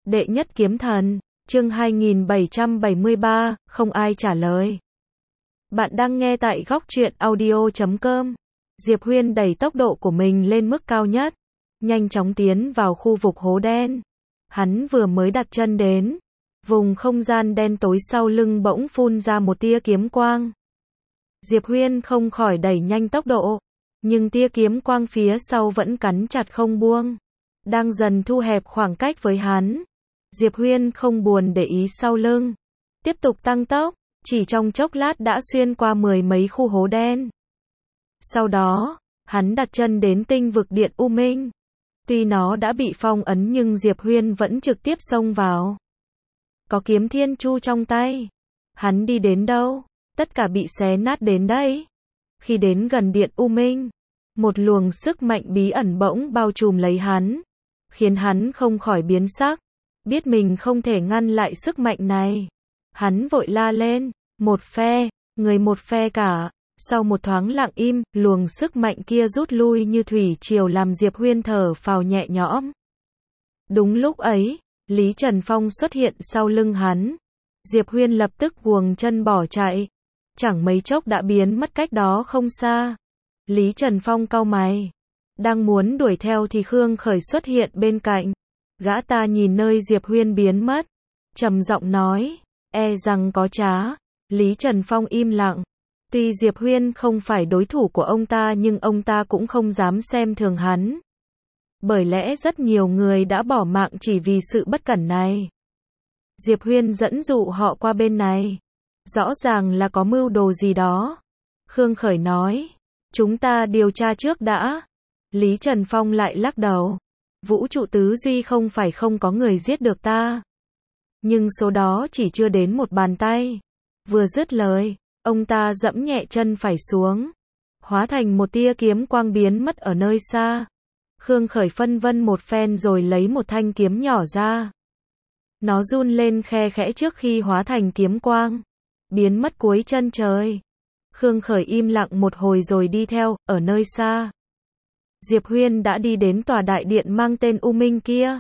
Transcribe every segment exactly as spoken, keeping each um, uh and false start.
Đệ nhất kiếm thần, chương hai nghìn bảy trăm bảy mươi ba, không ai trả lời. Bạn đang nghe tại góc truyện audio chấm com. Diệp Huyên đẩy tốc độ của mình lên mức cao nhất, nhanh chóng tiến vào khu vực hố đen. Hắn vừa mới đặt chân đến, vùng không gian đen tối sau lưng bỗng phun ra một tia kiếm quang. Diệp Huyên không khỏi đẩy nhanh tốc độ, nhưng tia kiếm quang phía sau vẫn cắn chặt không buông, đang dần thu hẹp khoảng cách với hắn. Diệp Huyên không buồn để ý sau lưng, tiếp tục tăng tốc, chỉ trong chốc lát đã xuyên qua mười mấy khu hố đen. Sau đó, hắn đặt chân đến tinh vực Điện U Minh. Tuy nó đã bị phong ấn nhưng Diệp Huyên vẫn trực tiếp xông vào. Có kiếm thiên chu trong tay, hắn đi đến đâu, tất cả bị xé nát đến đấy. Khi đến gần Điện U Minh, một luồng sức mạnh bí ẩn bỗng bao trùm lấy hắn, khiến hắn không khỏi biến sắc. Biết mình không thể ngăn lại sức mạnh này, hắn vội la lên, một phe, người một phe cả. Sau một thoáng lặng im, luồng sức mạnh kia rút lui như thủy triều làm Diệp Huyên thở phào nhẹ nhõm. Đúng lúc ấy, Lý Trần Phong xuất hiện sau lưng hắn. Diệp Huyên lập tức guồng chân bỏ chạy, chẳng mấy chốc đã biến mất cách đó không xa. Lý Trần Phong cau mày, đang muốn đuổi theo thì Khương Khởi xuất hiện bên cạnh. Gã ta nhìn nơi Diệp Huyên biến mất, trầm giọng nói, e rằng có trá. Lý Trần Phong im lặng. Tuy Diệp Huyên không phải đối thủ của ông ta nhưng ông ta cũng không dám xem thường hắn. Bởi lẽ rất nhiều người đã bỏ mạng chỉ vì sự bất cẩn này. Diệp Huyên dẫn dụ họ qua bên này, rõ ràng là có mưu đồ gì đó. Khương Khởi nói, chúng ta điều tra trước đã. Lý Trần Phong lại lắc đầu, vũ trụ tứ duy không phải không có người giết được ta, nhưng số đó chỉ chưa đến một bàn tay. Vừa dứt lời, ông ta dẫm nhẹ chân phải xuống, hóa thành một tia kiếm quang biến mất ở nơi xa. Khương Khởi phân vân một phen rồi lấy một thanh kiếm nhỏ ra. Nó run lên khe khẽ trước khi hóa thành kiếm quang, biến mất cuối chân trời. Khương Khởi im lặng một hồi rồi đi theo, ở nơi xa. Diệp Huyên đã đi đến tòa đại điện mang tên U Minh kia.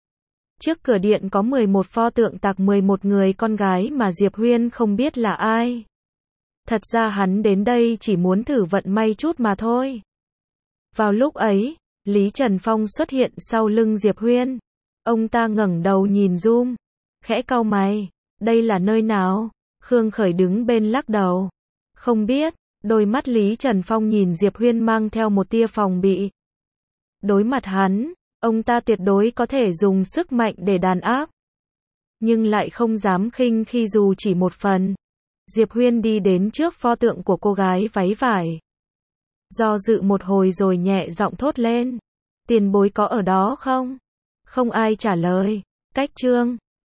Trước cửa điện có mười một pho tượng tạc mười một người con gái mà Diệp Huyên không biết là ai. Thật ra hắn đến đây chỉ muốn thử vận may chút mà thôi. Vào lúc ấy, Lý Trần Phong xuất hiện sau lưng Diệp Huyên. Ông ta ngẩng đầu nhìn Zoom, khẽ cau mày, đây là nơi nào? Khương Khởi đứng bên lắc đầu, không biết. Đôi mắt Lý Trần Phong nhìn Diệp Huyên mang theo một tia phòng bị. Đối mặt hắn, ông ta tuyệt đối có thể dùng sức mạnh để đàn áp, nhưng lại không dám khinh khi dù chỉ một phần. Diệp Huyên đi đến trước pho tượng của cô gái váy vải, do dự một hồi rồi nhẹ giọng thốt lên, tiền bối có ở đó không? Không ai trả lời. Cách chương